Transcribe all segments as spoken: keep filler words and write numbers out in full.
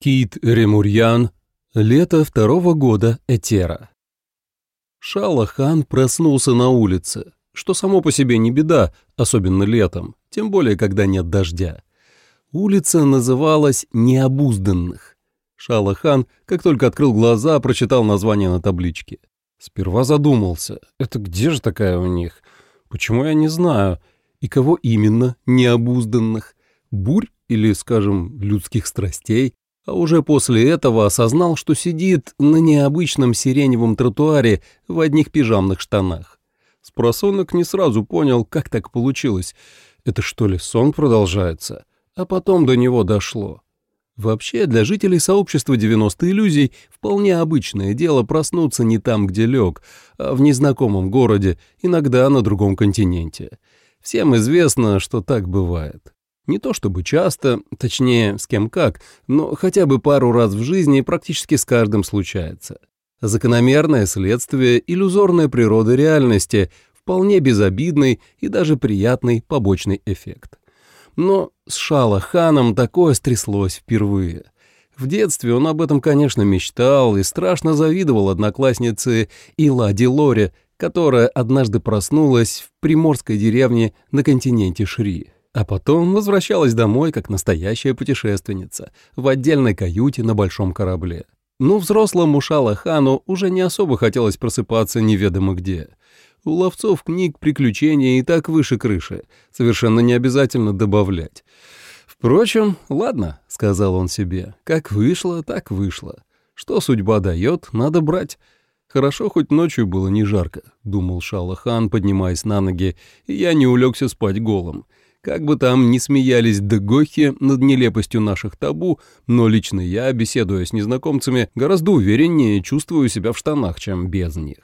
Кит Ремурьян. Лето второго года Этера. Шалахан проснулся на улице, что само по себе не беда, особенно летом, тем более, когда нет дождя. Улица называлась «Необузданных». Шалахан, как только открыл глаза, прочитал название на табличке. Сперва задумался, это где же такая у них? Почему я не знаю? И кого именно необузданных? Бурь или, скажем, людских страстей? А уже после этого осознал, что сидит на необычном сиреневом тротуаре в одних пижамных штанах. Спросонок не сразу понял, как так получилось. Это что ли сон продолжается? А потом до него дошло. Вообще, для жителей сообщества девяносто иллюзий вполне обычное дело проснуться не там, где лег, а в незнакомом городе, иногда на другом континенте. Всем известно, что так бывает. Не то чтобы часто, точнее, с кем как, но хотя бы пару раз в жизни практически с каждым случается. Закономерное следствие иллюзорной природы реальности, вполне безобидный и даже приятный побочный эффект. Но с Шалаханом такое стряслось впервые. В детстве он об этом, конечно, мечтал и страшно завидовал однокласснице Илади Лоре, которая однажды проснулась в приморской деревне на континенте Шри. А потом возвращалась домой как настоящая путешественница в отдельной каюте на большом корабле. Но взрослому Шалахану уже не особо хотелось просыпаться неведомо где. У ловцов книг приключения и так выше крыши, совершенно не обязательно добавлять. «Впрочем, ладно», — сказал он себе, — «как вышло, так вышло. Что судьба дает, надо брать». «Хорошо, хоть ночью было не жарко», — думал Шалахан, поднимаясь на ноги, и я не улегся спать голым. Как бы там ни смеялись дегохи над нелепостью наших табу, но лично я, беседуя с незнакомцами, гораздо увереннее чувствую себя в штанах, чем без них.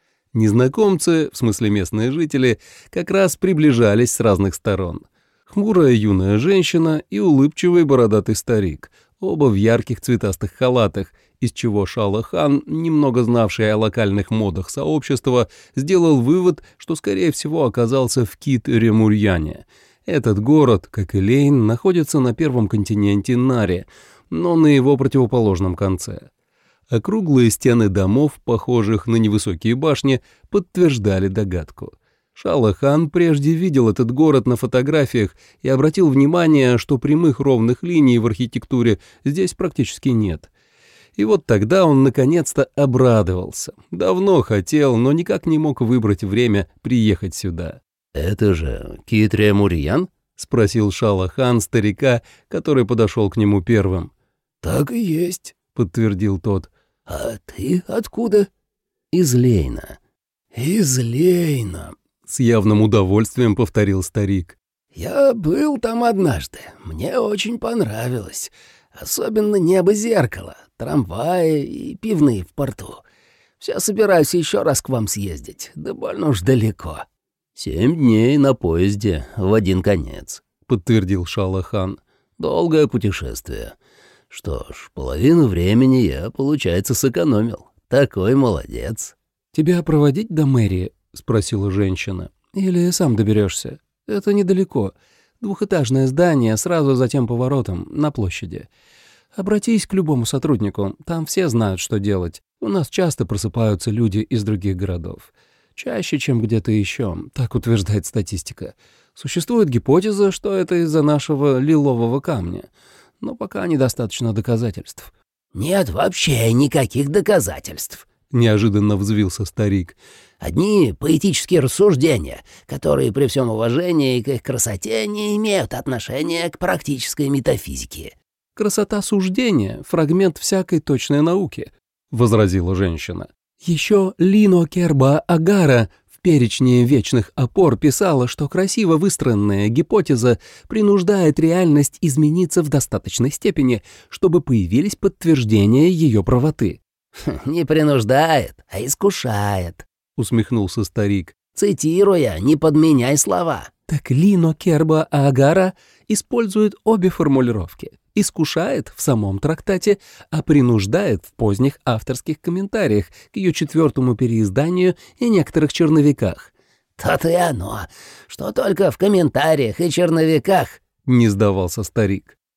Незнакомцы, в смысле местные жители, как раз приближались с разных сторон. Хмурая юная женщина и улыбчивый бородатый старик, оба в ярких цветастых халатах, из чего Шалахан, немного знавший о локальных модах сообщества, сделал вывод, что, скорее всего, оказался в Кит-Ремурьяне. Этот город, как и Лейн, находится на первом континенте Нари, но на его противоположном конце. Округлые стены домов, похожих на невысокие башни, подтверждали догадку. Шалахан прежде видел этот город на фотографиях и обратил внимание, что прямых ровных линий в архитектуре здесь практически нет. И вот тогда он наконец-то обрадовался. Давно хотел, но никак не мог выбрать время приехать сюда. «Это же Кит Ремурьян?» — спросил Шалахан старика, который подошел к нему первым. «Так и есть», — подтвердил тот. «А ты откуда?» «Из Лейна». «Из Лейна», — с явным удовольствием повторил старик. «Я был там однажды. Мне очень понравилось. Особенно небо-зеркало, трамваи и пивные в порту. Все собираюсь еще раз к вам съездить, да больно уж далеко». «Семь дней на поезде в один конец», — подтвердил Шалахан. «Долгое путешествие. Что ж, половину времени я, получается, сэкономил. Такой молодец». «Тебя проводить до мэрии?» — спросила женщина. «Или сам доберешься? Это недалеко. Двухэтажное здание сразу за тем поворотом, на площади. Обратись к любому сотруднику, там все знают, что делать. У нас часто просыпаются люди из других городов. Чаще, чем где-то еще, так утверждает статистика. Существует гипотеза, что это из-за нашего лилового камня, но пока недостаточно доказательств». «Нет вообще никаких доказательств», — неожиданно взвился старик. «Одни поэтические рассуждения, которые при всем уважении к их красоте не имеют отношения к практической метафизике». «Красота суждения — фрагмент всякой точной науки», — возразила женщина. Еще Лино Керба Агара в перечне вечных опор писала, что красиво выстроенная гипотеза принуждает реальность измениться в достаточной степени, чтобы появились подтверждения ее правоты. «Не принуждает, а искушает», — усмехнулся старик. «Цитируя, не подменяй слова». Так Лино Керба Агара использует обе формулировки. Искушает в самом трактате, а принуждает в поздних авторских комментариях к ее четвертому переизданию и некоторых черновиках. «То-то и оно, что только в комментариях и черновиках», — не сдавался старик.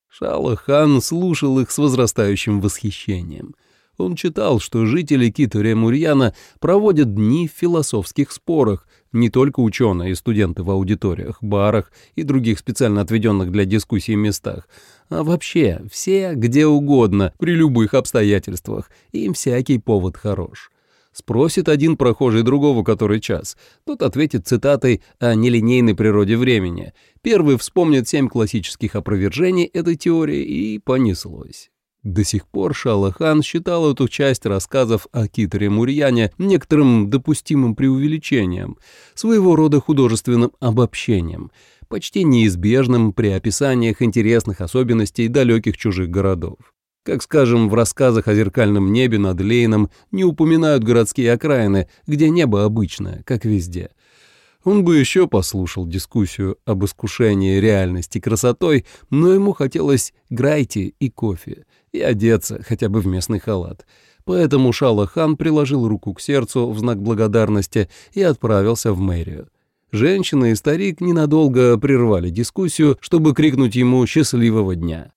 Шалах-хан слушал их с возрастающим восхищением. Он читал, что жители Китаре-Мурьяна проводят дни в философских спорах, не только ученые и студенты в аудиториях, барах и других специально отведенных для дискуссий местах, а вообще все где угодно, при любых обстоятельствах, и им всякий повод хорош. Спросит один прохожий другого который час, тот ответит цитатой о нелинейной природе времени, первый вспомнит семь классических опровержений этой теории, и понеслось. До сих пор Шалах-хан считал эту часть рассказов о Китаре-Мурьяне некоторым допустимым преувеличением, своего рода художественным обобщением, почти неизбежным при описаниях интересных особенностей далеких чужих городов. Как, скажем, в рассказах о зеркальном небе над Лейном не упоминают городские окраины, где небо обычное, как везде. Он бы еще послушал дискуссию об искушении реальности красотой, но ему хотелось грайти и кофе, и одеться хотя бы в местный халат. Поэтому Шалах-хан приложил руку к сердцу в знак благодарности и отправился в мэрию. Женщина и старик ненадолго прервали дискуссию, чтобы крикнуть ему «счастливого дня».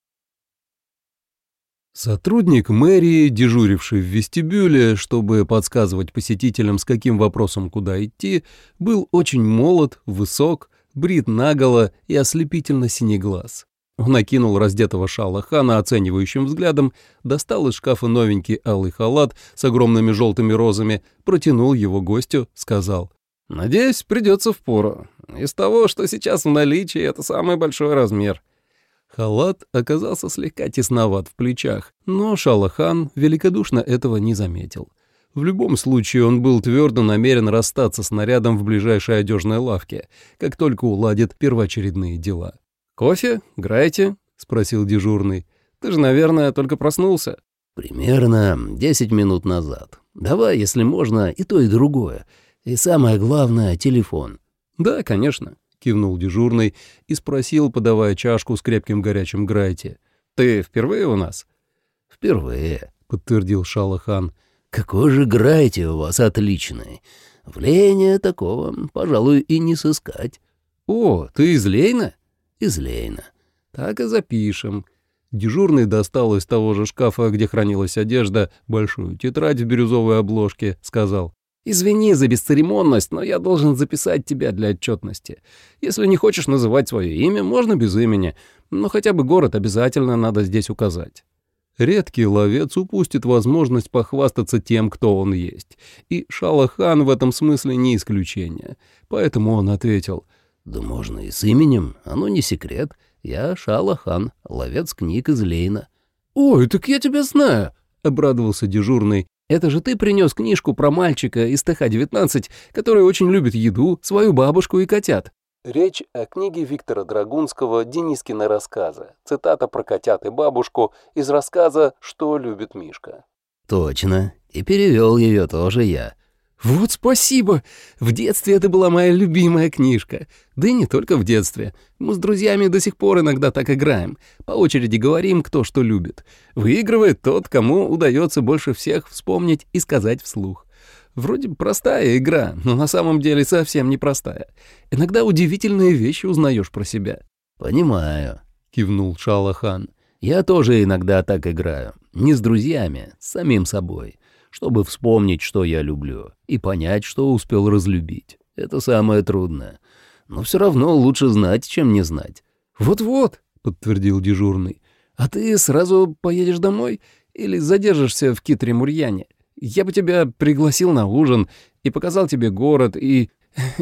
Сотрудник мэрии, дежуривший в вестибюле, чтобы подсказывать посетителям, с каким вопросом куда идти, был очень молод, высок, брит наголо и ослепительно синеглаз. Он окинул раздетого Шалах-хана оценивающим взглядом, достал из шкафа новенький алый халат с огромными желтыми розами, протянул его гостю, сказал: «Надеюсь, придется впору. Из того, что сейчас в наличии, это самый большой размер». Халат оказался слегка тесноват в плечах, но Шалах-хан великодушно этого не заметил. В любом случае он был твердо намерен расстаться с нарядом в ближайшей одежной лавке, как только уладит первоочередные дела. «Кофе? Грайте?» — спросил дежурный. «Ты же, наверное, только проснулся». «Примерно десять минут назад. Давай, если можно, и то, и другое. И самое главное — телефон». «Да, конечно», — кивнул дежурный и спросил, подавая чашку с крепким горячим грайте. «Ты впервые у нас?» «Впервые», — подтвердил Шалах-хан. «Какой же грайте у вас отличный. Влияния такого, пожалуй, и не сыскать». «О, ты из Лейна?» «Из Лейна». «Так и запишем». Дежурный достал из того же шкафа, где хранилась одежда, большую тетрадь в бирюзовой обложке, сказал: «Извини за бесцеремонность, но я должен записать тебя для отчетности. Если не хочешь называть свое имя, можно без имени, но хотя бы город обязательно надо здесь указать». Редкий ловец упустит возможность похвастаться тем, кто он есть, и Шалах-хан в этом смысле не исключение. Поэтому он ответил: «Да можно и с именем, оно не секрет. Я Шалах-хан, ловец книг из Лейна». «Ой, так я тебя знаю», — обрадовался дежурный. «Это же ты принес книжку про мальчика из Тэ Ха девятнадцать, который очень любит еду, свою бабушку и котят». Речь о книге Виктора Драгунского «Денискины рассказы». Цитата про котят и бабушку из рассказа «Что любит Мишка». «Точно. И перевел ее тоже я». «Вот спасибо! В детстве это была моя любимая книжка. Да и не только в детстве. Мы с друзьями до сих пор иногда так играем. По очереди говорим, кто что любит. Выигрывает тот, кому удается больше всех вспомнить и сказать вслух. Вроде простая игра, но на самом деле совсем непростая. Иногда удивительные вещи узнаешь про себя». «Понимаю», — кивнул Шалах-хан. «Я тоже иногда так играю. Не с друзьями, с самим собой. Чтобы вспомнить, что я люблю, и понять, что успел разлюбить. Это самое трудное. Но все равно лучше знать, чем не знать». «Вот-вот», — подтвердил дежурный. «А ты сразу поедешь домой или задержишься в Китаре-Мурьяне? Я бы тебя пригласил на ужин и показал тебе город, и...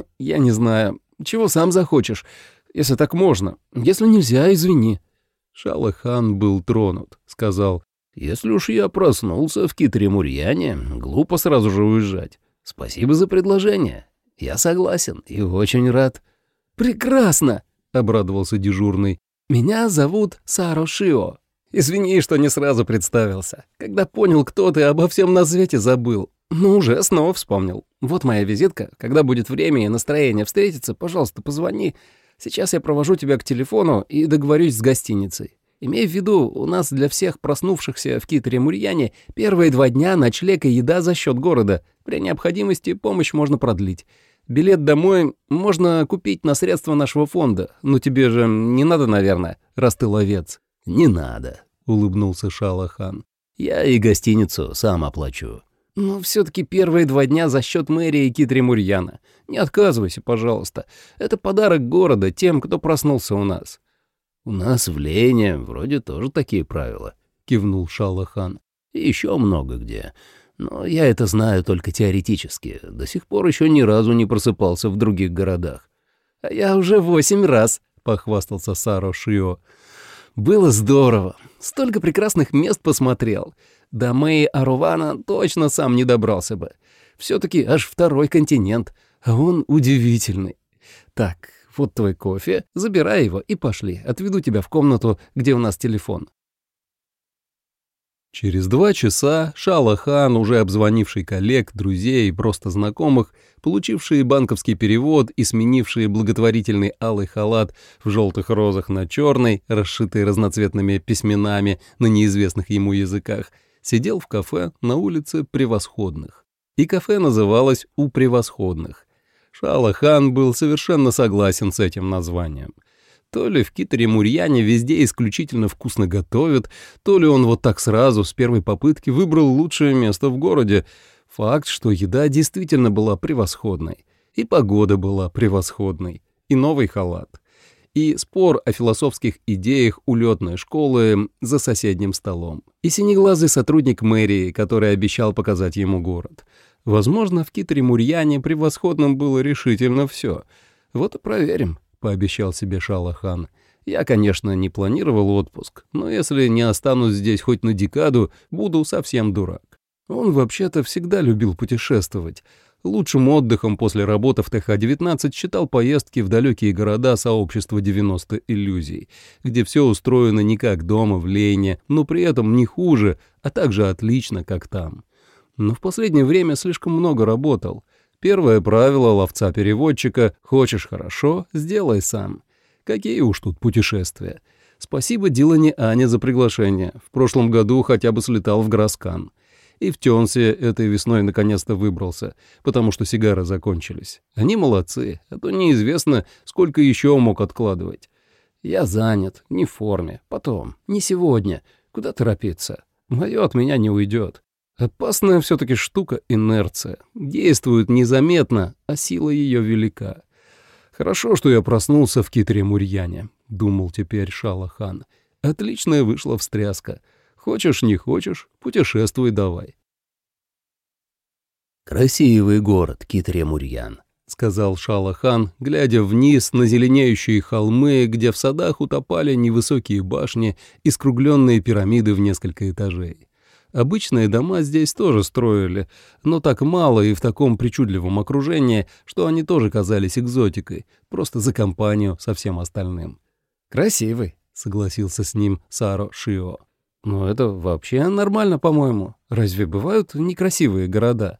я не знаю, чего сам захочешь, если так можно. Если нельзя, извини». Шалах-хан был тронут, сказал: «Если уж я проснулся в Китаре-Мурьяне, глупо сразу же уезжать. Спасибо за предложение. Я согласен и очень рад». «Прекрасно!» — обрадовался дежурный. «Меня зовут Саро Шио. Извини, что не сразу представился. Когда понял, кто ты, обо всем на свете забыл. Но уже снова вспомнил. Вот моя визитка. Когда будет время и настроение встретиться, пожалуйста, позвони. Сейчас я провожу тебя к телефону и договорюсь с гостиницей. Имей в виду, у нас для всех проснувшихся в Китаре-Мурьяне первые два дня ночлег и еда за счет города. При необходимости помощь можно продлить. Билет домой можно купить на средства нашего фонда. Но тебе же не надо, наверное, раз ты ловец». «Не надо», — улыбнулся Шалахан. «Я и гостиницу сам оплачу». «Но все-таки первые два дня за счет мэрии Китри-Мурьяна. Не отказывайся, пожалуйста. Это подарок города тем, кто проснулся у нас». «У нас в Лене вроде тоже такие правила», — кивнул Шалахан. «И еще много где. Но я это знаю только теоретически. До сих пор еще ни разу не просыпался в других городах». «А я уже восемь раз», — похвастался Саро Шио. «Было здорово. Столько прекрасных мест посмотрел. До Мэи Арувана точно сам не добрался бы. Все-таки аж второй континент, а он удивительный. Так, вот твой кофе, забирай его и пошли. Отведу тебя в комнату, где у нас телефон». Через два часа Шалахан, уже обзвонивший коллег, друзей и просто знакомых, получивший банковский перевод и сменивший благотворительный алый халат в желтых розах на черный, расшитый разноцветными письменами на неизвестных ему языках, сидел в кафе на улице Превосходных. И кафе называлось «У Превосходных». Шалахан был совершенно согласен с этим названием. То ли в Китри-Мурьяне везде исключительно вкусно готовят, то ли он вот так сразу, с первой попытки, выбрал лучшее место в городе. Факт, что еда действительно была превосходной, и погода была превосходной, и новый халат, и спор о философских идеях улетной школы за соседним столом, и синеглазый сотрудник мэрии, который обещал показать ему город. Возможно, в Китри-Мурьяне превосходным было решительно все. Вот и проверим. — пообещал себе Шалахан. «Я, конечно, не планировал отпуск, но если не останусь здесь хоть на декаду, буду совсем дурак». Он вообще-то всегда любил путешествовать. Лучшим отдыхом после работы в Тэ Ха девятнадцать считал поездки в далекие города сообщества девяносто иллюзий, где все устроено не как дома в Лене, но при этом не хуже, а также отлично, как там. Но в последнее время слишком много работал. Первое правило ловца-переводчика — хочешь хорошо — сделай сам. Какие уж тут путешествия. Спасибо Дилане Ане за приглашение. В прошлом году хотя бы слетал в Граскан. И в Тёнсе этой весной наконец-то выбрался, потому что сигары закончились. Они молодцы, а то неизвестно, сколько еще мог откладывать. Я занят, не в форме, потом, не сегодня. Куда торопиться? Мое от меня не уйдет. Опасная все-таки штука инерция. Действует незаметно, а сила ее велика. Хорошо, что я проснулся в Китри-Мурьяне, думал теперь Шалахан. Отличная вышла встряска. Хочешь, не хочешь, путешествуй давай. «Красивый город, Китри-Мурьян», — сказал Шалахан, глядя вниз на зеленеющие холмы, где в садах утопали невысокие башни и скругленные пирамиды в несколько этажей. Обычные дома здесь тоже строили, но так мало и в таком причудливом окружении, что они тоже казались экзотикой, просто за компанию со всем остальным. «Красивый», — согласился с ним Саро Шио. «Но это вообще нормально, по-моему. Разве бывают некрасивые города?»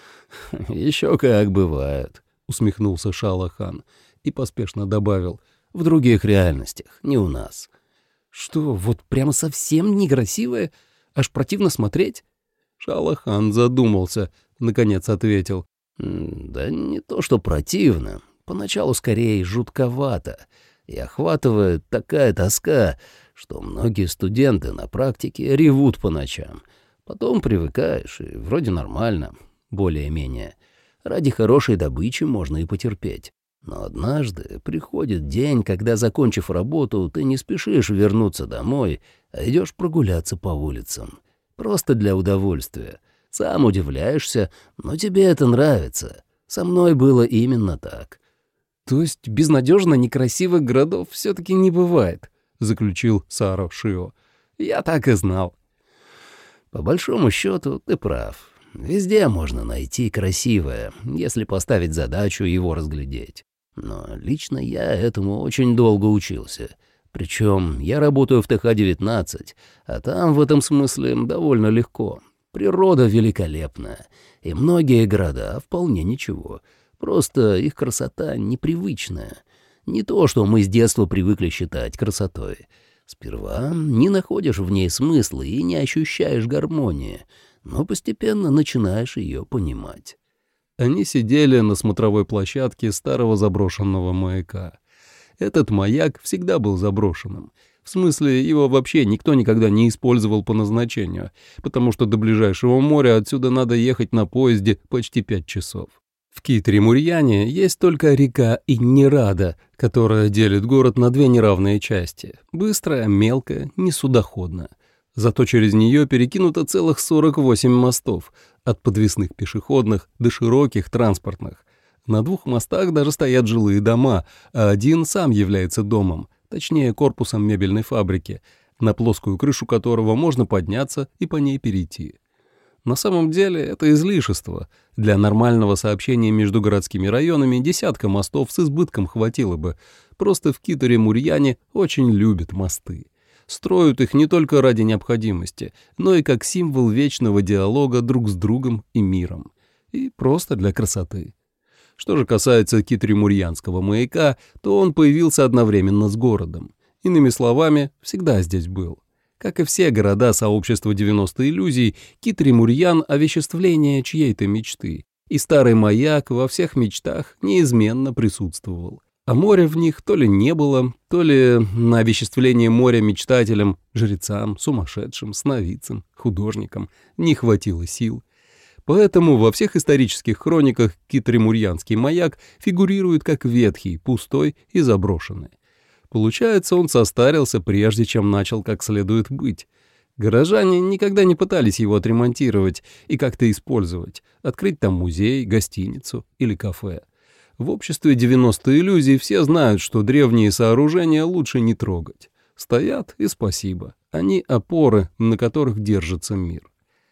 «Еще как бывают», — усмехнулся Шалахан и поспешно добавил, «в других реальностях, не у нас». «Что, вот прямо совсем некрасивые? Аж противно смотреть?» Шалахан задумался, наконец ответил. «Да не то, что противно. Поначалу скорее жутковато. И охватывает такая тоска, что многие студенты на практике ревут по ночам. Потом привыкаешь, и вроде нормально, более-менее. Ради хорошей добычи можно и потерпеть. Но однажды приходит день, когда, закончив работу, ты не спешишь вернуться домой, а идешь прогуляться по улицам. Просто для удовольствия. Сам удивляешься, но тебе это нравится. Со мной было именно так». «То есть безнадежно некрасивых городов все-таки не бывает», — заключил Саро Шио. «Я так и знал». «По большому счету ты прав. Везде можно найти красивое, если поставить задачу его разглядеть. Но лично я этому очень долго учился. Причем я работаю в Тэ Ха девятнадцать, а там в этом смысле довольно легко. Природа великолепная, и многие города вполне ничего. Просто их красота непривычная. Не то, что мы с детства привыкли считать красотой. Сперва не находишь в ней смысла и не ощущаешь гармонии, но постепенно начинаешь ее понимать». Они сидели на смотровой площадке старого заброшенного маяка. Этот маяк всегда был заброшенным. В смысле, его вообще никто никогда не использовал по назначению, потому что до ближайшего моря отсюда надо ехать на поезде почти пять часов. В Китре-Мурьяне есть только река Иннерада, которая делит город на две неравные части – быстрая, мелкая, несудоходная. Зато через нее перекинуто целых сорок восемь мостов, от подвесных пешеходных до широких транспортных. На двух мостах даже стоят жилые дома, а один сам является домом, точнее корпусом мебельной фабрики, на плоскую крышу которого можно подняться и по ней перейти. На самом деле это излишество. Для нормального сообщения между городскими районами десятка мостов с избытком хватило бы. Просто в Китре-Мурьяне очень любят мосты. Строят их не только ради необходимости, но и как символ вечного диалога друг с другом и миром. И просто для красоты. Что же касается Китре-Мурьянского маяка, то он появился одновременно с городом. Иными словами, всегда здесь был. Как и все города сообщества девяносто иллюзий, Китре-Мурьян — овеществление чьей-то мечты, и старый маяк во всех мечтах неизменно присутствовал. А моря в них то ли не было, то ли на овеществление моря мечтателям, жрецам, сумасшедшим, сновидцам, художникам не хватило сил. Поэтому во всех исторических хрониках Китре-Мурьянский маяк фигурирует как ветхий, пустой и заброшенный. Получается, он состарился, прежде чем начал как следует быть. Горожане никогда не пытались его отремонтировать и как-то использовать, открыть там музей, гостиницу или кафе. В обществе девяносто иллюзий все знают, что древние сооружения лучше не трогать. Стоят и спасибо. Они опоры, на которых держится мир.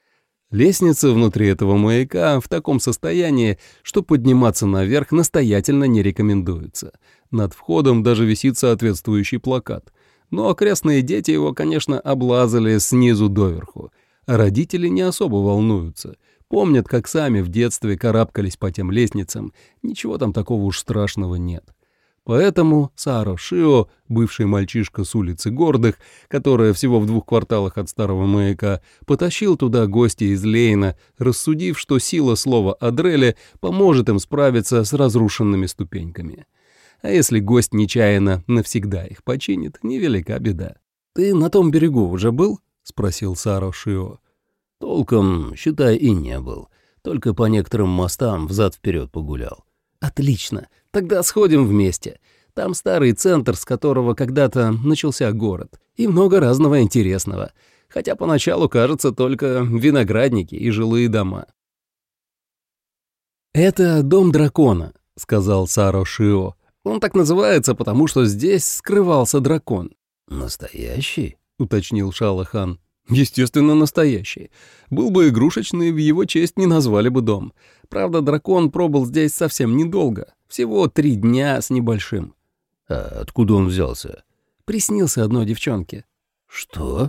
Лестница внутри этого маяка в таком состоянии, что подниматься наверх настоятельно не рекомендуется. Над входом даже висит соответствующий плакат. Но окрестные дети его, конечно, облазали снизу доверху. А родители не особо волнуются. Помнят, как сами в детстве карабкались по тем лестницам. Ничего там такого уж страшного нет. Поэтому Саро Шио, бывший мальчишка с улицы Гордых, которая всего в двух кварталах от старого маяка, потащил туда гостя из Лейна, рассудив, что сила слова Адреля поможет им справиться с разрушенными ступеньками. А если гость нечаянно навсегда их починит, невелика беда. «Ты на том берегу уже был?» — спросил Саро Шио. «Толком, считай, и не был. Только по некоторым мостам взад-вперед погулял». «Отлично. Тогда сходим вместе. Там старый центр, с которого когда-то начался город. И много разного интересного. Хотя поначалу, кажется, только виноградники и жилые дома». «Это дом дракона», — сказал Саро Шио. «Он так называется, потому что здесь скрывался дракон». «Настоящий?» — уточнил Шалахан. «Естественно, настоящий. Был бы игрушечный, в его честь не назвали бы дом. Правда, дракон пробыл здесь совсем недолго. Всего три дня с небольшим». «А откуда он взялся?» «Приснился одной девчонке». «Что?»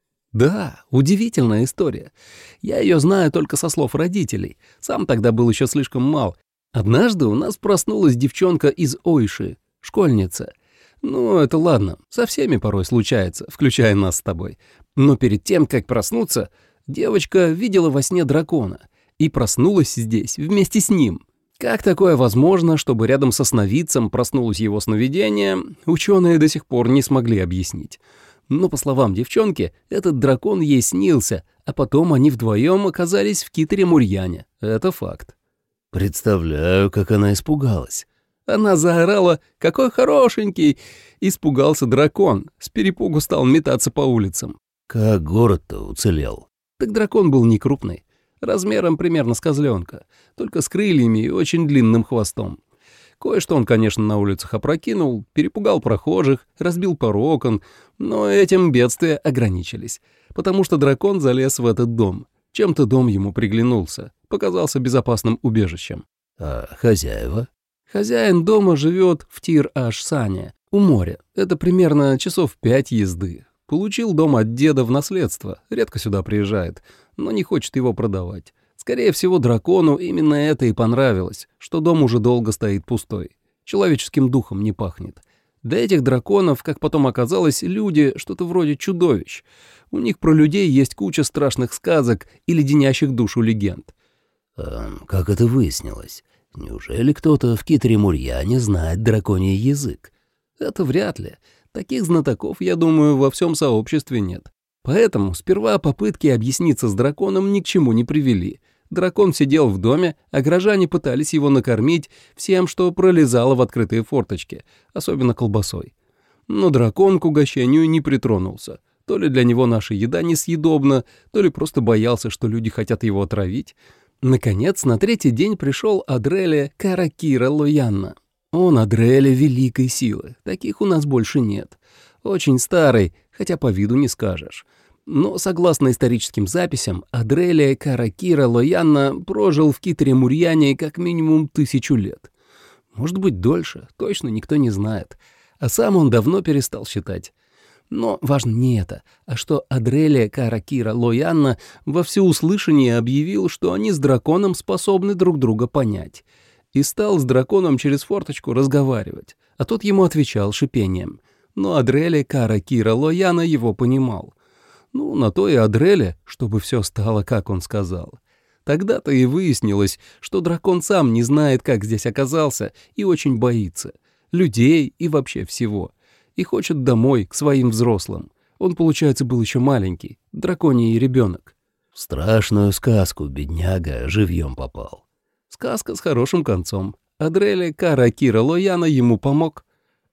«Да, удивительная история. Я ее знаю только со слов родителей. Сам тогда был еще слишком мал. Однажды у нас проснулась девчонка из Ойши, школьница. Ну, это ладно, со всеми порой случается, включая нас с тобой. Но перед тем, как проснуться, девочка видела во сне дракона и проснулась здесь вместе с ним. Как такое возможно, чтобы рядом со сновидцем проснулось его сновидение, ученые до сих пор не смогли объяснить. Но, по словам девчонки, этот дракон ей снился, а потом они вдвоем оказались в Китре-Мурьяне. Это факт. «Представляю, как она испугалась». Она заорала: «Какой хорошенький!» Испугался дракон, с перепугу стал метаться по улицам. «Как город-то уцелел?» Так дракон был не крупный, размером примерно с козленка, только с крыльями и очень длинным хвостом. Кое-что он, конечно, на улицах опрокинул, перепугал прохожих, разбил пару окон, но этим бедствия ограничились, потому что дракон залез в этот дом. Чем-то дом ему приглянулся, показался безопасным убежищем. «А хозяева?» Хозяин дома живет в Тир-Аш-Сане, у моря. Это примерно часов пять езды. Получил дом от деда в наследство, редко сюда приезжает, но не хочет его продавать. Скорее всего, дракону именно это и понравилось, что дом уже долго стоит пустой. Человеческим духом не пахнет. Для этих драконов, как потом оказалось, люди что-то вроде чудовищ. У них про людей есть куча страшных сказок и леденящих душу легенд. А как это выяснилось? Неужели кто-то в Китре-Мурьяне знает драконий язык? Это вряд ли. Таких знатоков, я думаю, во всем сообществе нет. Поэтому сперва попытки объясниться с драконом ни к чему не привели. Дракон сидел в доме, а горожане пытались его накормить всем, что пролезало в открытые форточки, особенно колбасой. Но дракон к угощению не притронулся. То ли для него наша еда несъедобна, то ли просто боялся, что люди хотят его отравить. Наконец, на третий день пришел Адреле Каракира Лоянна. Он Адреле великой силы, таких у нас больше нет. Очень старый, хотя по виду не скажешь. Но, согласно историческим записям, Адреле Каракира Лоянна прожил в Китре-Мурьяне как минимум тысячу лет. Может быть, дольше, точно никто не знает. А сам он давно перестал считать. Но важно не это, а что Адреле Каракира Лоянна во всеуслышание объявил, что они с драконом способны друг друга понять. И стал с драконом через форточку разговаривать, а тот ему отвечал шипением. Но Адреле Каракира Лоянна его понимал. Ну, на то и Адреле, чтобы все стало, как он сказал. Тогда-то и выяснилось, что дракон сам не знает, как здесь оказался, и очень боится. Людей и вообще всего. И хочет домой, к своим взрослым. Он, получается, был еще маленький, драконий ребенок. В страшную сказку бедняга живьем попал. Сказка с хорошим концом. Адреле Каракира Лоянна ему помог.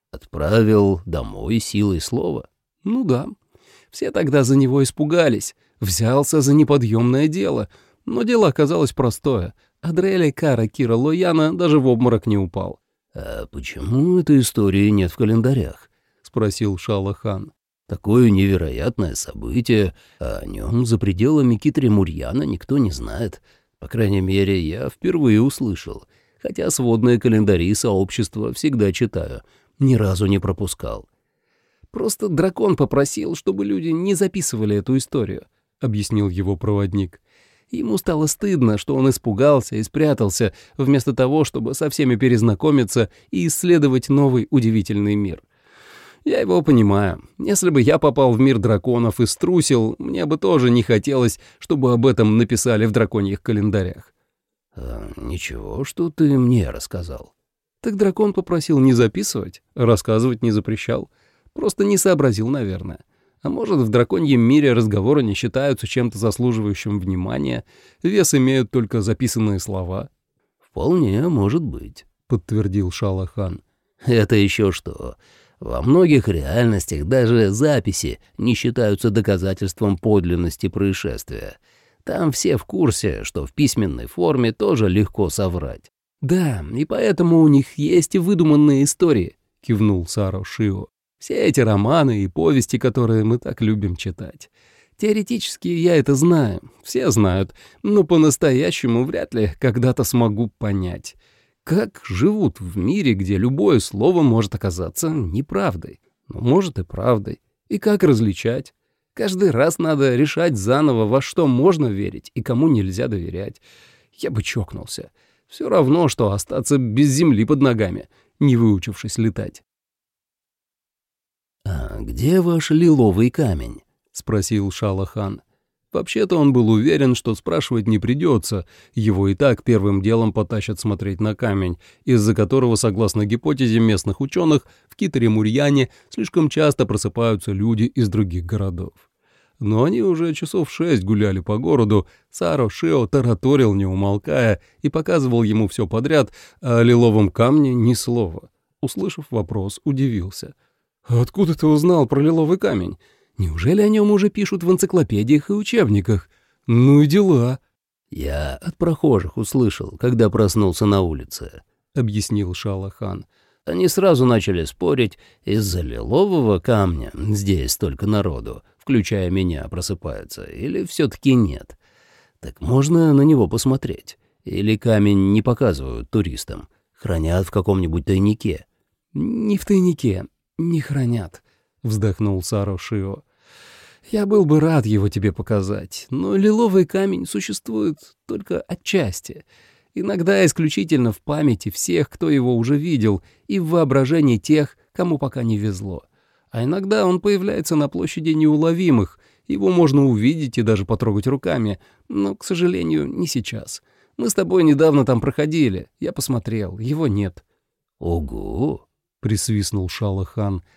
Отправил домой силой слова. Ну да. Все тогда за него испугались. Взялся за неподъемное дело. Но дело оказалось простое. Адреле Каракира Лоянна даже в обморок не упал. «А почему этой истории нет в календарях?» — спросил Шала-хан. «Такое невероятное событие, а о нем за пределами Китри-Мурьяна никто не знает. По крайней мере, я впервые услышал, хотя сводные календари сообщества всегда читаю, ни разу не пропускал». «Просто дракон попросил, чтобы люди не записывали эту историю», — объяснил его проводник. Ему стало стыдно, что он испугался и спрятался, вместо того, чтобы со всеми перезнакомиться и исследовать новый удивительный мир. Я его понимаю. Если бы я попал в мир драконов и струсил, мне бы тоже не хотелось, чтобы об этом написали в драконьих календарях. А, «Ничего, что ты мне рассказал». Так дракон попросил не записывать, рассказывать не запрещал. Просто не сообразил, наверное. А может, в драконьем мире разговоры не считаются чем-то заслуживающим внимания, вес имеют только записанные слова. «Вполне может быть», — подтвердил Шала-хан. «Это еще что? Во многих реальностях даже записи не считаются доказательством подлинности происшествия. Там все в курсе, что в письменной форме тоже легко соврать». «Да, и поэтому у них есть и выдуманные истории», — кивнул Саро Шио. «Все эти романы и повести, которые мы так любим читать. Теоретически я это знаю, все знают, но по-настоящему вряд ли когда-то смогу понять. Как живут в мире, где любое слово может оказаться неправдой, но может и правдой. И как различать? Каждый раз надо решать заново, во что можно верить и кому нельзя доверять. Я бы чокнулся. Все равно, что остаться без земли под ногами, не выучившись летать». «А где ваш лиловый камень?» — спросил Шала-хан. Вообще-то он был уверен, что спрашивать не придется, его и так первым делом потащат смотреть на камень, из-за которого, согласно гипотезе местных ученых, в Китре-Мурьяне слишком часто просыпаются люди из других городов. Но они уже часов шесть гуляли по городу, Саро Шио тараторил, не умолкая, и показывал ему все подряд, а о лиловом камне ни слова. Услышав вопрос, удивился. «Откуда ты узнал про лиловый камень? Неужели о нем уже пишут в энциклопедиях и учебниках? Ну и дела». «Я от прохожих услышал, когда проснулся на улице», — объяснил Шала-хан. «Они сразу начали спорить, из-за лилового камня здесь столько народу, включая меня, просыпается, или все-таки нет. Так можно на него посмотреть? Или камень не показывают туристам, хранят в каком-нибудь тайнике?» «Не в тайнике, не хранят», — вздохнул Саро Шио. «Я был бы рад его тебе показать, но лиловый камень существует только отчасти. Иногда исключительно в памяти всех, кто его уже видел, и в воображении тех, кому пока не везло. А иногда он появляется на площади неуловимых, его можно увидеть и даже потрогать руками, но, к сожалению, не сейчас. Мы с тобой недавно там проходили, я посмотрел, его нет». «Ого!» — присвистнул Шала-хан.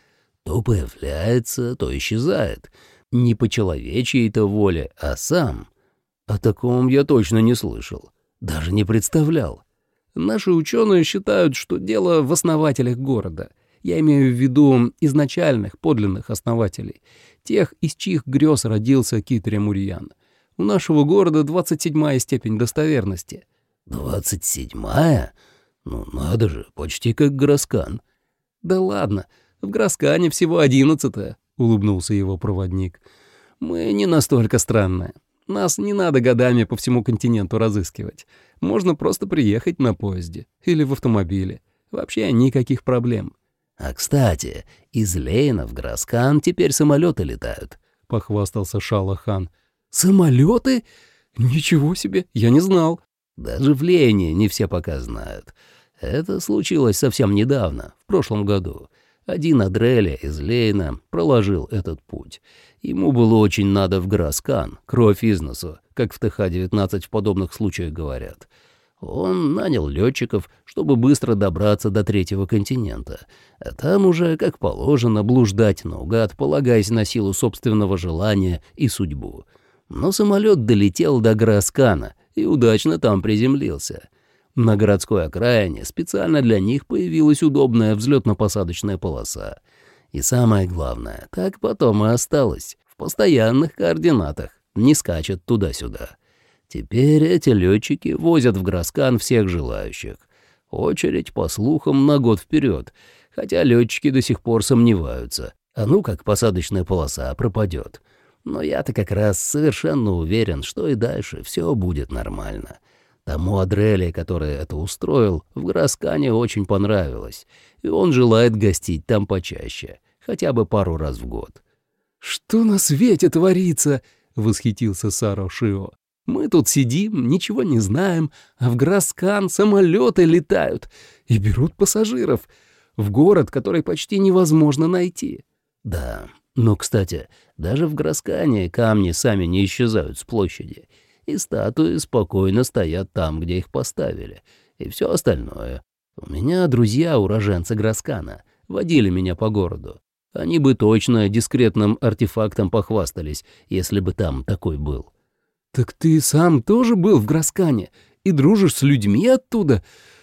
То появляется, то исчезает. Не по человечьей-то воле, а сам. О таком я точно не слышал. Даже не представлял. Наши ученые считают, что дело в основателях города. Я имею в виду изначальных, подлинных основателей. Тех, из чьих грез родился Китри-Мурьян. У нашего города двадцать седьмая степень достоверности. «Двадцать седьмая? Ну надо же, почти как Граскан». «Да ладно, в Граскане всего одиннадцатая», — улыбнулся его проводник. «Мы не настолько странные. Нас не надо годами по всему континенту разыскивать. Можно просто приехать на поезде или в автомобиле. Вообще никаких проблем». «А, кстати, из Лейна в Граскан теперь самолеты летают», — похвастался Шала-хан. «Самолеты? Ничего себе, я не знал». «Даже в Лейне не все пока знают. Это случилось совсем недавно, в прошлом году. Один Адреля из Лейна проложил этот путь. Ему было очень надо в Граскан, кровь из носу, как в Тэ Ха девятнадцать в подобных случаях говорят. Он нанял летчиков, чтобы быстро добраться до третьего континента, а там уже, как положено, блуждать наугад, полагаясь на силу собственного желания и судьбу. Но самолет долетел до Граскана и удачно там приземлился. На городской окраине специально для них появилась удобная взлетно-посадочная полоса. И самое главное, так потом и осталось, в постоянных координатах, не скачет туда-сюда. Теперь эти летчики возят в Граскан всех желающих. Очередь, по слухам, на год вперед, хотя летчики до сих пор сомневаются. А ну как посадочная полоса пропадет. Но я-то как раз совершенно уверен, что и дальше все будет нормально. Тому Адреле, который это устроил, в Граскане очень понравилось, и он желает гостить там почаще, хотя бы пару раз в год. «Что на свете творится?» — восхитился Саро Шио. «Мы тут сидим, ничего не знаем, а в Граскан самолеты летают и берут пассажиров в город, который почти невозможно найти». «Да, но, кстати, даже в Граскане камни сами не исчезают с площади, и статуи спокойно стоят там, где их поставили, и все остальное. У меня друзья уроженцы Граскана водили меня по городу. Они бы точно дискретным артефактом похвастались, если бы там такой был». «Так ты сам тоже был в Граскане и дружишь с людьми оттуда?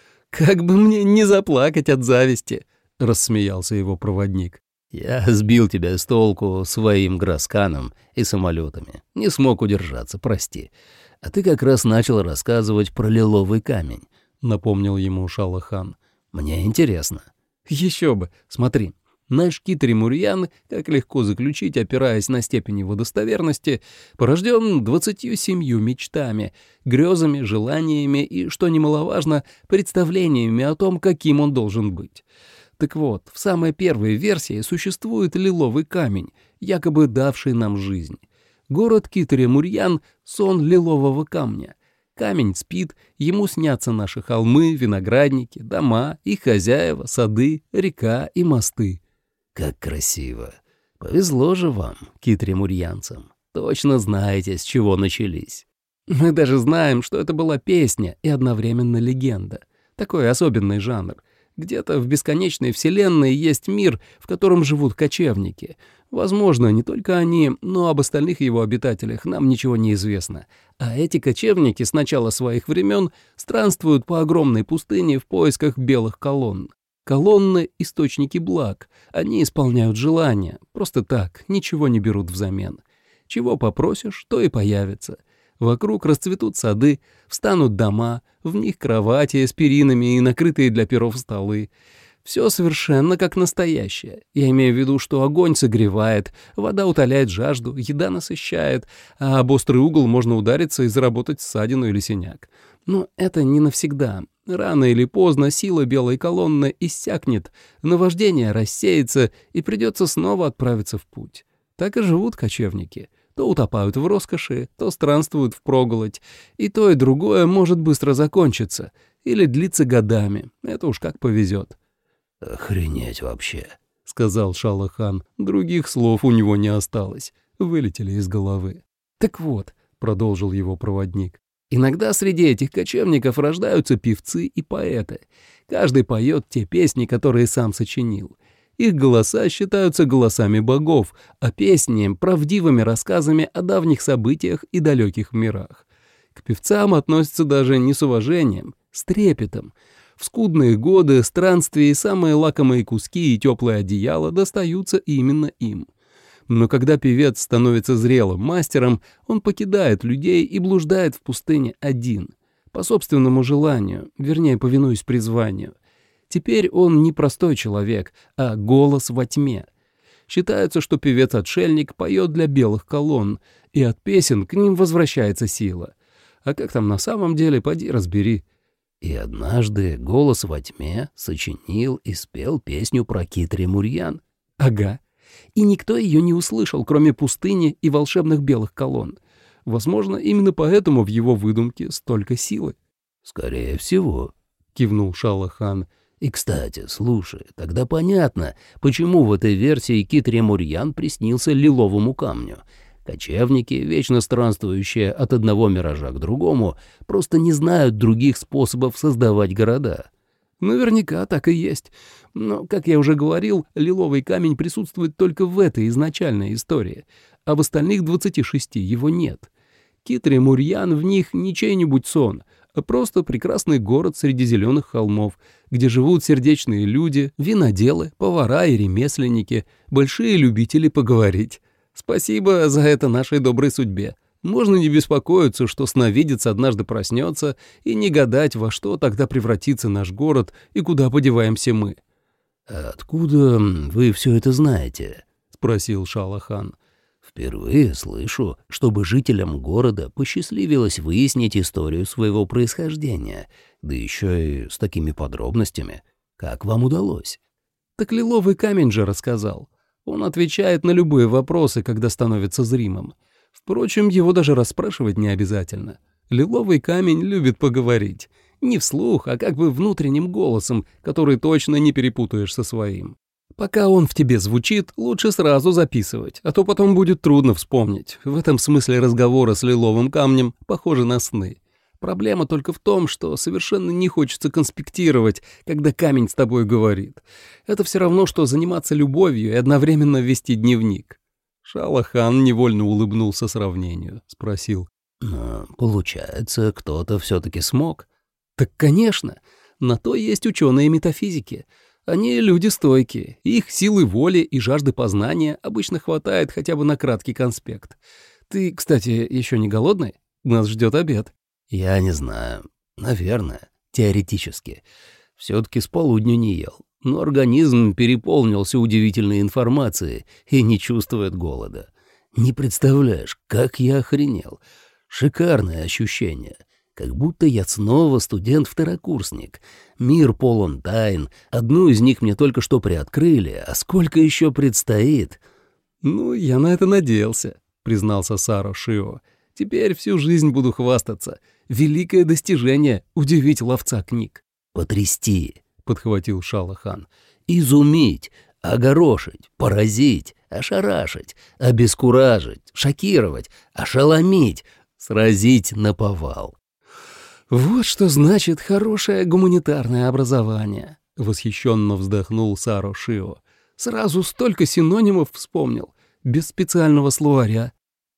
Как бы мне не заплакать от зависти», — рассмеялся его проводник. «Я сбил тебя с толку своим Грасканом и самолетами. Не смог удержаться, прости. А ты как раз начал рассказывать про лиловый камень», — напомнил ему Шала-хан. «Мне интересно». «Еще бы, смотри». Наш Китри-Мурьян, как легко заключить, опираясь на степень его достоверности, порожден двадцатью семью мечтами, грезами, желаниями и, что немаловажно, представлениями о том, каким он должен быть. Так вот, в самой первой версии существует лиловый камень, якобы давший нам жизнь. Город Китри-Мурьян — сон лилового камня. Камень спит, ему снятся наши холмы, виноградники, дома, их хозяева, сады, река и мосты. «Как красиво! Повезло же вам, китри-мурьянцам. Точно знаете, с чего начались». Мы даже знаем, что это была песня и одновременно легенда. Такой особенный жанр. Где-то в бесконечной вселенной есть мир, в котором живут кочевники. Возможно, не только они, но об остальных его обитателях нам ничего не известно. А эти кочевники с начала своих времен странствуют по огромной пустыне в поисках белых колонн. Колонны — источники благ. Они исполняют желания. Просто так, ничего не берут взамен. Чего попросишь, то и появится. Вокруг расцветут сады, встанут дома, в них кровати с перинами и накрытые для перов столы. Все совершенно как настоящее. Я имею в виду, что огонь согревает, вода утоляет жажду, еда насыщает, а об острый угол можно удариться и заработать ссадину или синяк. Но это не навсегда. Рано или поздно сила белой колонны иссякнет, наваждение рассеется, и придется снова отправиться в путь. Так и живут кочевники. То утопают в роскоши, то странствуют впроголодь, и то и другое может быстро закончиться или длиться годами. Это уж как повезет. «Охренеть вообще», — сказал Шала-хан. Других слов у него не осталось, вылетели из головы. «Так вот», — продолжил его проводник, иногда среди этих кочевников рождаются певцы и поэты. Каждый поет те песни, которые сам сочинил. Их голоса считаются голосами богов, а песни — правдивыми рассказами о давних событиях и далеких мирах. К певцам относятся даже не с уважением, с трепетом. В скудные годы странствий самые лакомые куски и теплые одеяла достаются именно им. Но когда певец становится зрелым мастером, он покидает людей и блуждает в пустыне один, по собственному желанию, вернее, повинуясь призванию. Теперь он не простой человек, а голос во тьме. Считается, что певец-отшельник поет для белых колонн, и от песен к ним возвращается сила. А как там на самом деле, поди разбери. И однажды голос во тьме сочинил и спел песню про Китри-Мурьян. Ага. И никто ее не услышал, кроме пустыни и волшебных белых колонн. Возможно, именно поэтому в его выдумке столько силы. «Скорее всего», — кивнул Шалахан. «И, кстати, слушай, тогда понятно, почему в этой версии Китри-Мурьян приснился лиловому камню. Кочевники, вечно странствующие от одного миража к другому, просто не знают других способов создавать города». Наверняка так и есть. Но, как я уже говорил, лиловый камень присутствует только в этой изначальной истории, а в остальных двадцати шести его нет. Китри-Мурьян в них не чей-нибудь сон, а просто прекрасный город среди зеленых холмов, где живут сердечные люди, виноделы, повара и ремесленники, большие любители поговорить. Спасибо за это нашей доброй судьбе. Можно не беспокоиться, что сновидец однажды проснется, и не гадать, во что тогда превратится наш город и куда подеваемся мы. «Откуда вы все это знаете?» — спросил Шалахан. «Впервые слышу, чтобы жителям города посчастливилось выяснить историю своего происхождения, да еще и с такими подробностями. Как вам удалось?» «Так лиловый камень же рассказал. Он отвечает на любые вопросы, когда становится зримым. Впрочем, его даже расспрашивать не обязательно. Лиловый камень любит поговорить. Не вслух, а как бы внутренним голосом, который точно не перепутаешь со своим. Пока он в тебе звучит, лучше сразу записывать, а то потом будет трудно вспомнить. В этом смысле разговоры с лиловым камнем похожи на сны. Проблема только в том, что совершенно не хочется конспектировать, когда камень с тобой говорит. Это все равно, что заниматься любовью и одновременно вести дневник». Шалахан невольно улыбнулся сравнению, спросил. «Но, получается, кто-то все-таки смог?» «Так, конечно. На то есть ученые метафизики. Они люди стойкие. Их силы воли и жажды познания обычно хватает хотя бы на краткий конспект. Ты, кстати, еще не голодный? Нас ждет обед». «Я не знаю. Наверное. Теоретически. Все-таки с полудня не ел. Но организм переполнился удивительной информацией и не чувствует голода. Не представляешь, как я охренел. Шикарное ощущение. Как будто я снова студент-второкурсник. Мир полон тайн. Одну из них мне только что приоткрыли, а сколько еще предстоит?» «Ну, я на это надеялся», — признался Саро Шио. «Теперь всю жизнь буду хвастаться. Великое достижение — удивить ловца книг». «Потрясти», — подхватил Шалахан. «Изумить, огорошить, поразить, ошарашить, обескуражить, шокировать, ошеломить, сразить наповал». «Вот что значит хорошее гуманитарное образование», — восхищенно вздохнул Саро Шио. «Сразу столько синонимов вспомнил, без специального словаря».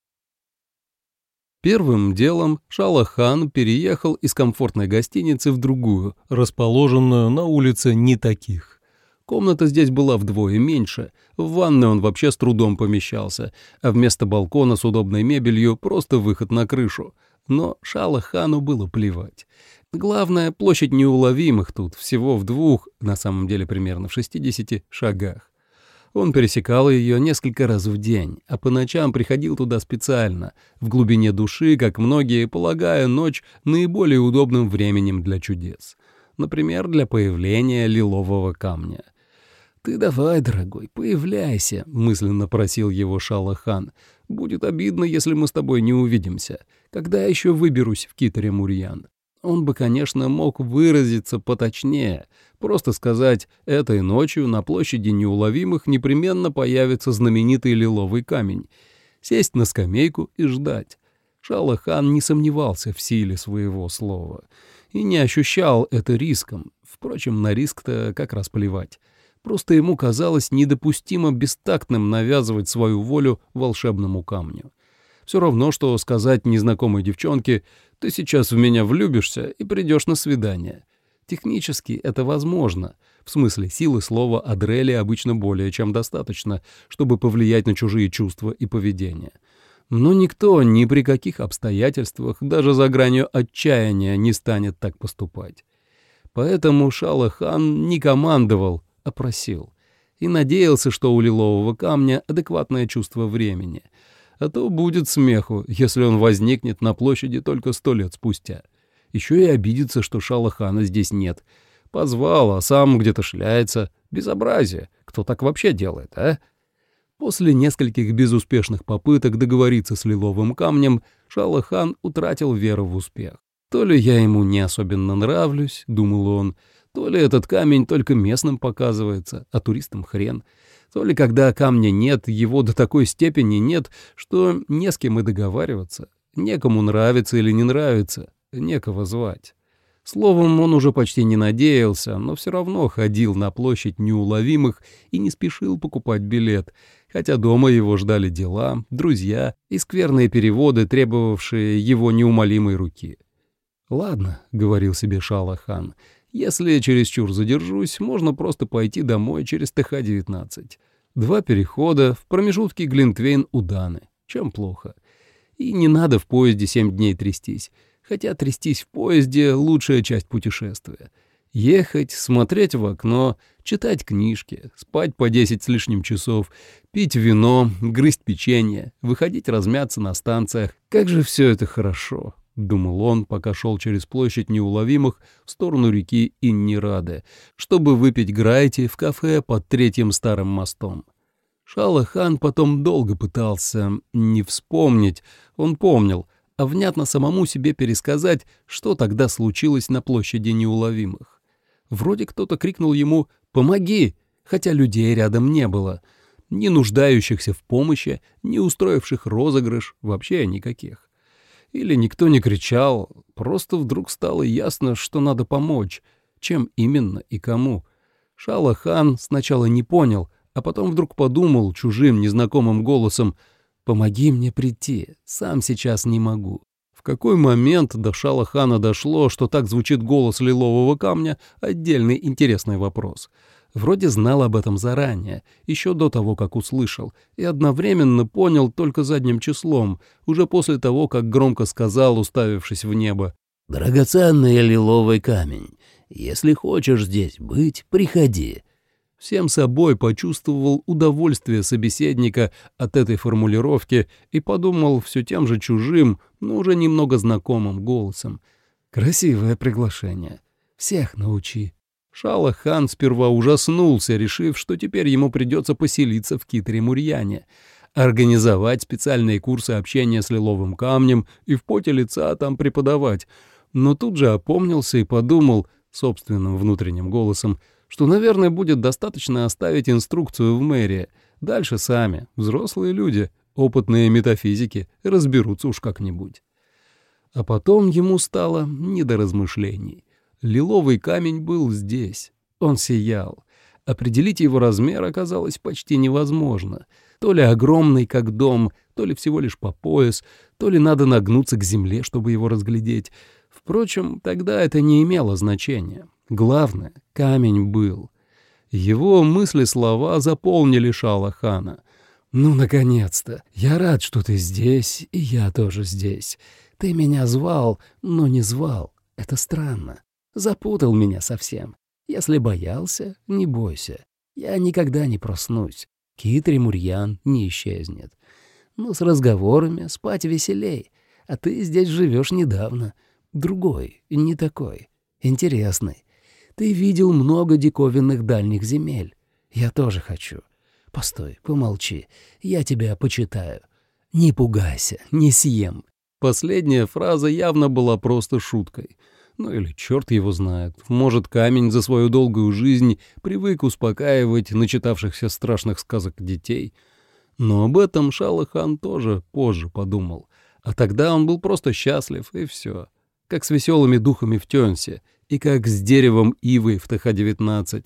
Первым делом Шалахан переехал из комфортной гостиницы в другую, расположенную на улице Не Таких. Комната здесь была вдвое меньше, в ванной он вообще с трудом помещался, а вместо балкона с удобной мебелью просто выход на крышу. Но Шалахану было плевать. Главное, площадь неуловимых тут всего в двух, на самом деле примерно в шестидесяти шагах. Он пересекал ее несколько раз в день, а по ночам приходил туда специально, в глубине души, как многие, полагая ночь наиболее удобным временем для чудес. Например, для появления лилового камня. «Ты давай, дорогой, появляйся», — мысленно просил его Шалахан. «Будет обидно, если мы с тобой не увидимся. Когда я еще выберусь в Китри-Мурьян?» Он бы, конечно, мог выразиться поточнее, просто сказать, этой ночью на площади неуловимых непременно появится знаменитый лиловый камень, сесть на скамейку и ждать. Шалахан не сомневался в силе своего слова и не ощущал это риском, впрочем, на риск-то как раз плевать. Просто ему казалось недопустимо бестактным навязывать свою волю волшебному камню. Все равно, что сказать незнакомой девчонке: «Ты сейчас в меня влюбишься и придешь на свидание». Технически это возможно. В смысле, силы слова Адрели обычно более чем достаточно, чтобы повлиять на чужие чувства и поведение. Но никто ни при каких обстоятельствах, даже за гранью отчаяния, не станет так поступать. Поэтому Шала-хан не командовал, а просил. И надеялся, что у лилового камня адекватное чувство времени. А то будет смеху, если он возникнет на площади только сто лет спустя. Еще и обидится, что Шала-хана здесь нет. Позвал, а сам где-то шляется. Безобразие. Кто так вообще делает, а? После нескольких безуспешных попыток договориться с лиловым камнем, Шала-хан утратил веру в успех. То ли я ему не особенно нравлюсь, думал он, то ли этот камень только местным показывается, а туристам хрен. То ли когда камня нет, его до такой степени нет, что не с кем и договариваться. Некому нравится или не нравится, некого звать. Словом, он уже почти не надеялся, но все равно ходил на площадь неуловимых и не спешил покупать билет, хотя дома его ждали дела, друзья и скверные переводы, требовавшие его неумолимой руки. «Ладно», — говорил себе Шала-хан, — «если чересчур задержусь, можно просто пойти домой через Тэ Ха девятнадцать. Два перехода, в промежутке Глинтвейн-Уданы. Чем плохо? И не надо в поезде семь дней трястись. Хотя трястись в поезде — лучшая часть путешествия. Ехать, смотреть в окно, читать книжки, спать по десять с лишним часов, пить вино, грызть печенье, выходить размяться на станциях. Как же все это хорошо!» — думал он, пока шел через площадь неуловимых в сторону реки Иннираде, чтобы выпить грайти в кафе под третьим старым мостом. Шала-хан потом долго пытался не вспомнить, он помнил, а внятно самому себе пересказать, что тогда случилось на площади неуловимых. Вроде кто-то крикнул ему «Помоги!», хотя людей рядом не было, ни нуждающихся в помощи, ни устроивших розыгрыш, вообще никаких. Или никто не кричал, просто вдруг стало ясно, что надо помочь, чем именно и кому. Шала-хан сначала не понял, а потом вдруг подумал чужим незнакомым голосом: «Помоги мне прийти, сам сейчас не могу». В какой момент до Шала-хана дошло, что так звучит голос лилового камня — отдельный интересный вопрос. Вроде знал об этом заранее, еще до того, как услышал, и одновременно понял только задним числом, уже после того, как громко сказал, уставившись в небо: «Драгоценный лиловый камень, если хочешь здесь быть, приходи». Всем собой почувствовал удовольствие собеседника от этой формулировки и подумал все тем же чужим, но уже немного знакомым голосом: «Красивое приглашение. Всех научи». Шала-хан сперва ужаснулся, решив, что теперь ему придется поселиться в Китре-Мурьяне, организовать специальные курсы общения с лиловым камнем и в поте лица там преподавать, но тут же опомнился и подумал собственным внутренним голосом, что, наверное, будет достаточно оставить инструкцию в мэрии. Дальше сами, взрослые люди, опытные метафизики, разберутся уж как-нибудь. А потом ему стало не до размышлений. Лиловый камень был здесь, он сиял. Определить его размер оказалось почти невозможно. То ли огромный, как дом, то ли всего лишь по пояс, то ли надо нагнуться к земле, чтобы его разглядеть. Впрочем, тогда это не имело значения. Главное, камень был. Его мысли-слова заполнили Шала-хана. «Ну, наконец-то! Я рад, что ты здесь, и я тоже здесь. Ты меня звал, но не звал. Это странно. Запутал меня совсем. Если боялся, не бойся. Я никогда не проснусь. Китри-Мурьян не исчезнет. Ну, с разговорами спать веселей. А ты здесь живешь недавно. Другой, не такой. Интересный. Ты видел много диковинных дальних земель. Я тоже хочу. Постой, помолчи. Я тебя почитаю. Не пугайся, не съем». Последняя фраза явно была просто шуткой. Ну или черт его знает. Может, камень за свою долгую жизнь привык успокаивать начитавшихся страшных сказок детей. Но об этом Шала-хан тоже позже подумал. А тогда он был просто счастлив, и все. Как с веселыми духами в Тёнсе, и как с деревом ивы в Тэ Ха девятнадцать.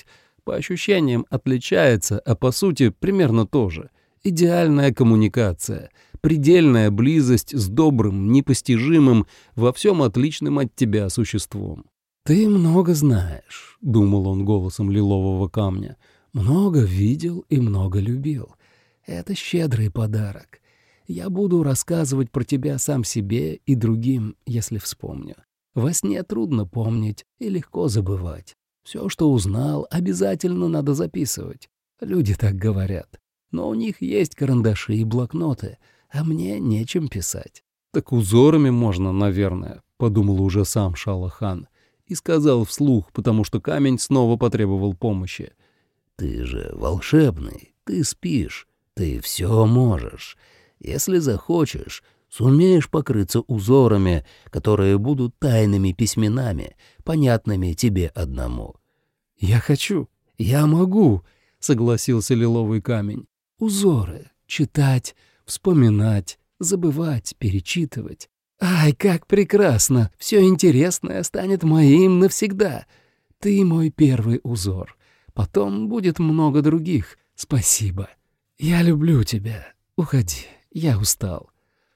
по ощущениям отличается, а по сути примерно то же. Идеальная коммуникация, предельная близость с добрым, непостижимым, во всем отличным от тебя существом. «Ты много знаешь», — думал он голосом лилового камня, — «много видел и много любил. Это щедрый подарок. Я буду рассказывать про тебя сам себе и другим, если вспомню. Во сне трудно помнить и легко забывать. Все, что узнал, обязательно надо записывать. Люди так говорят. Но у них есть карандаши и блокноты, а мне нечем писать». «Так узорами можно, наверное», — подумал уже сам Шалахан и сказал вслух, потому что камень снова потребовал помощи. «Ты же волшебный, ты спишь, ты все можешь. Если захочешь, сумеешь покрыться узорами, которые будут тайными письменами, понятными тебе одному». «Я хочу, я могу», — согласился лиловый камень. «Узоры читать, вспоминать, забывать, перечитывать. Ай, как прекрасно! Все интересное станет моим навсегда. Ты мой первый узор. Потом будет много других. Спасибо. Я люблю тебя. Уходи, я устал».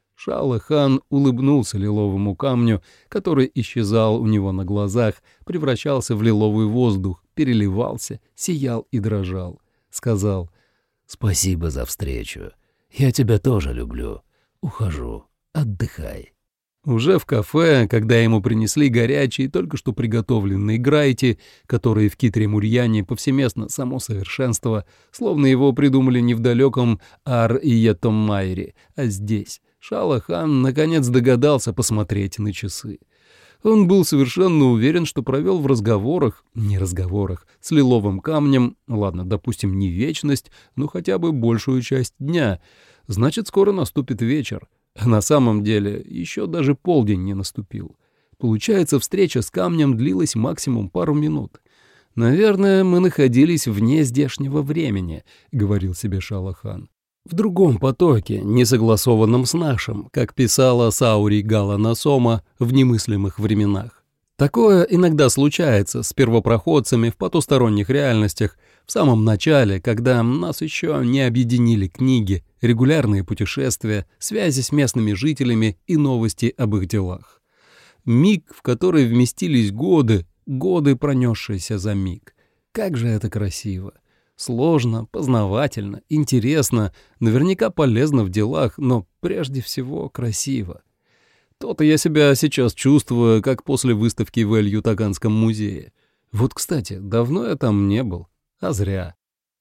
Шалахан улыбнулся лиловому камню, который исчезал у него на глазах, превращался в лиловый воздух, переливался, сиял и дрожал. Сказал: «Спасибо за встречу. Я тебя тоже люблю. Ухожу. Отдыхай». Уже в кафе, когда ему принесли горячие, только что приготовленные грайти, которые в Китре-Мурьяне повсеместно само совершенство, словно его придумали не в далеком Ар-Иетом-Майре, а здесь, Шалахан наконец догадался посмотреть на часы. Он был совершенно уверен, что провел в разговорах, не разговорах, с лиловым камнем, ладно, допустим, не вечность, но хотя бы большую часть дня. Значит, скоро наступит вечер. А на самом деле еще даже полдень не наступил. Получается, встреча с камнем длилась максимум пару минут. «Наверное, мы находились вне здешнего времени», — говорил себе Шалахан. «В другом потоке, не согласованном с нашим, как писала Саури Галана Сома в «Немыслимых временах». Такое иногда случается с первопроходцами в потусторонних реальностях, в самом начале, когда нас еще не объединили книги, регулярные путешествия, связи с местными жителями и новости об их делах. Миг, в который вместились годы, годы, пронесшиеся за миг. Как же это красиво! Сложно, познавательно, интересно, наверняка полезно в делах, но прежде всего красиво. То-то я себя сейчас чувствую, как после выставки в Эль-Ютаганском музее. Вот, кстати, давно я там не был, а зря.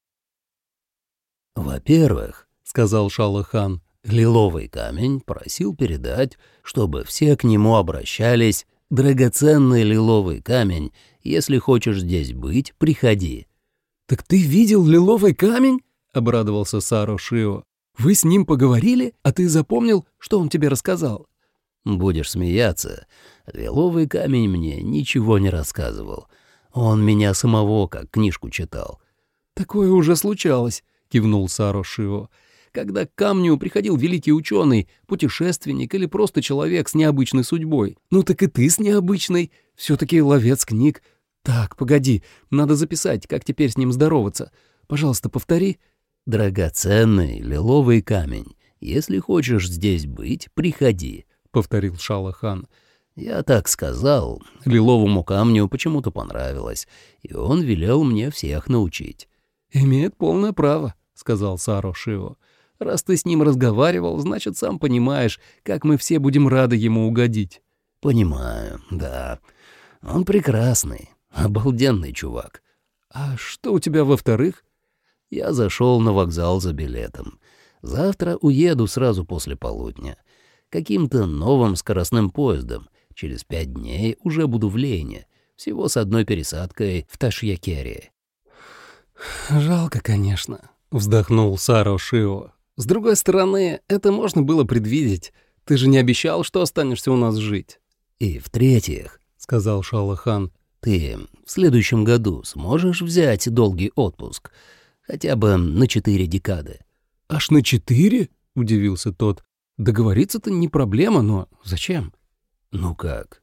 «Во-первых, — сказал Шалахан, — лиловый камень просил передать, чтобы все к нему обращались: драгоценный лиловый камень, если хочешь здесь быть, приходи». «Так ты видел лиловый камень?» — обрадовался Саро Шио. «Вы с ним поговорили, а ты запомнил, что он тебе рассказал?» «Будешь смеяться. Лиловый камень мне ничего не рассказывал. Он меня самого как книжку читал». «Такое уже случалось», — кивнул Саро Шио. «Когда к камню приходил великий ученый, путешественник или просто человек с необычной судьбой. Ну так и ты с необычной. Все-таки ловец книг. Так, погоди, надо записать, как теперь с ним здороваться. Пожалуйста, повтори». «Драгоценный лиловый камень. Если хочешь здесь быть, приходи», — повторил Шалахан. «Я так сказал. Лиловому камню почему-то понравилось, и он велел мне всех научить». «Имеет полное право», — сказал Саро Шио. «Раз ты с ним разговаривал, значит, сам понимаешь, как мы все будем рады ему угодить». «Понимаю, да. Он прекрасный, обалденный чувак». «А что у тебя во-вторых?» «Я зашел на вокзал за билетом. Завтра уеду сразу после полудня. Каким-то новым скоростным поездом. Через пять дней уже буду в Лейне. Всего с одной пересадкой в Ташьякере». «Жалко, конечно», — вздохнул Саро Шио. «С другой стороны, это можно было предвидеть. Ты же не обещал, что останешься у нас жить». «И в-третьих, — сказал Шалахан, — ты в следующем году сможешь взять долгий отпуск, хотя бы на четыре декады». «Аж на четыре?» — удивился тот. «Договориться-то не проблема, но зачем?» «Ну как,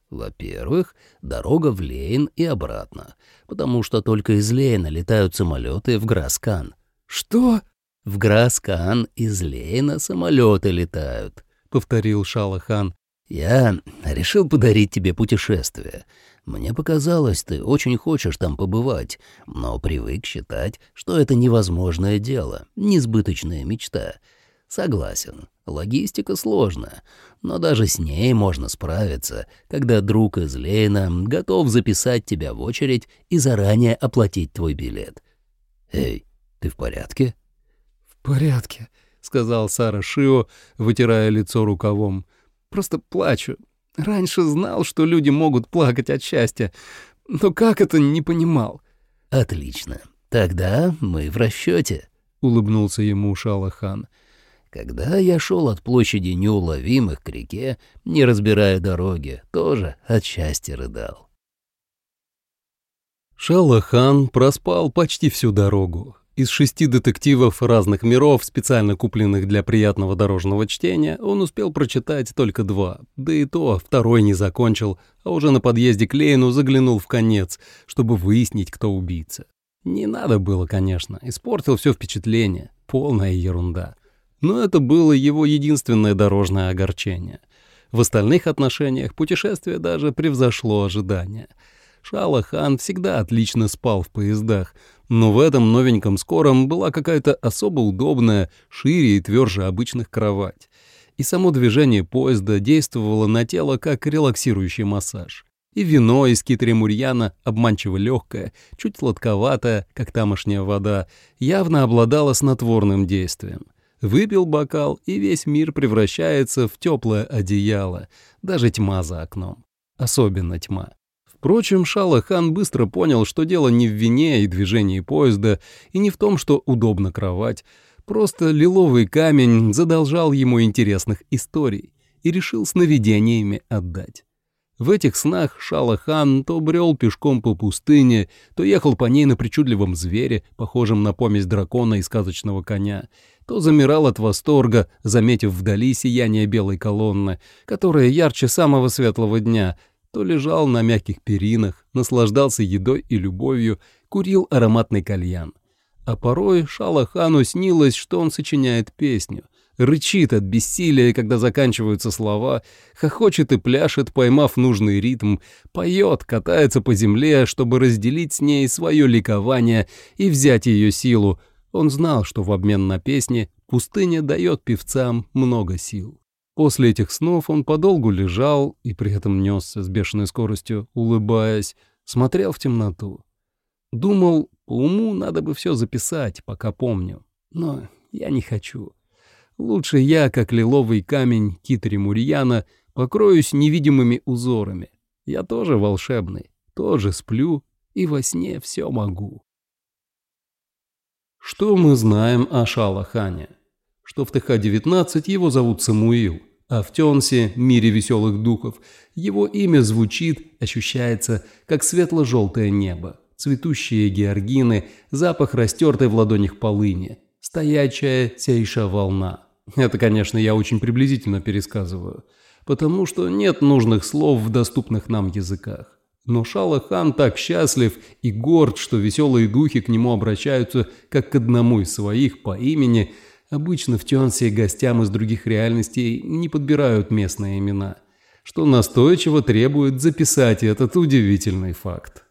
Во-первых, дорога в Лейн и обратно, потому что только из Лейна летают самолеты в Граскан. Что? В Граскан из Лейна самолеты летают, повторил Шалахан. Я решил подарить тебе путешествие. Мне показалось, ты очень хочешь там побывать, но привык считать, что это невозможное дело, несбыточная мечта. Согласен, логистика сложная, но даже с ней можно справиться, когда друг из Лейна готов записать тебя в очередь и заранее оплатить твой билет. Эй, ты в порядке? В порядке, сказал Сара Шио, вытирая лицо рукавом. Просто плачу. Раньше знал, что люди могут плакать от счастья, но как это, не понимал. Отлично, тогда мы в расчете, улыбнулся ему Шалахан. Когда я шел от площади неуловимых к реке, не разбирая дороги, тоже от счастья рыдал. Шалахан проспал почти всю дорогу. Из шести детективов разных миров, специально купленных для приятного дорожного чтения, он успел прочитать только два, да и то второй не закончил, а уже на подъезде к Лейну заглянул в конец, чтобы выяснить, кто убийца. Не надо было, конечно, испортил все впечатление, полная ерунда. Но это было его единственное дорожное огорчение. В остальных отношениях путешествие даже превзошло ожидания. Шалахан всегда отлично спал в поездах, но в этом новеньком скором была какая-то особо удобная, шире и тверже обычных кровать. И само движение поезда действовало на тело как релаксирующий массаж. И вино из китри-мурьяна, обманчиво легкое, чуть сладковатое, как тамошняя вода, явно обладало снотворным действием. Выпил бокал, и весь мир превращается в теплое одеяло, даже тьма за окном. Особенно тьма. Впрочем, Шалахан быстро понял, что дело не в вине и движении поезда, и не в том, что удобна кровать. Просто лиловый камень задолжал ему интересных историй и решил сновидениями отдать. В этих снах Шалахан то брел пешком по пустыне, то ехал по ней на причудливом звере, похожем на помесь дракона и сказочного коня, то замирал от восторга, заметив вдали сияние белой колонны, которая ярче самого светлого дня, то лежал на мягких перинах, наслаждался едой и любовью, курил ароматный кальян. А порой Шалахану снилось, что он сочиняет песню, рычит от бессилия, когда заканчиваются слова, хохочет и пляшет, поймав нужный ритм, поет, катается по земле, чтобы разделить с ней свое ликование и взять ее силу. Он знал, что в обмен на песни пустыня дает певцам много сил. После этих снов он подолгу лежал и при этом несся с бешеной скоростью, улыбаясь, смотрел в темноту. Думал, по уму надо бы все записать, пока помню, но я не хочу. Лучше я, как лиловый камень китри-мурьяна, покроюсь невидимыми узорами. Я тоже волшебный, тоже сплю и во сне все могу. Что мы знаем о Шалахане? Что в Тэ Ха девятнадцать его зовут Самуил, а в Тёнсе, мире веселых духов, его имя звучит, ощущается, как светло-желтое небо, цветущие георгины, запах растертой в ладонях полыни, стоячая сейша волна. Это, конечно, я очень приблизительно пересказываю, потому что нет нужных слов в доступных нам языках. Но Шалахан так счастлив и горд, что веселые духи к нему обращаются как к одному из своих по имени. Обычно в Тёнсе гостям из других реальностей не подбирают местные имена, что настойчиво требует записать этот удивительный факт.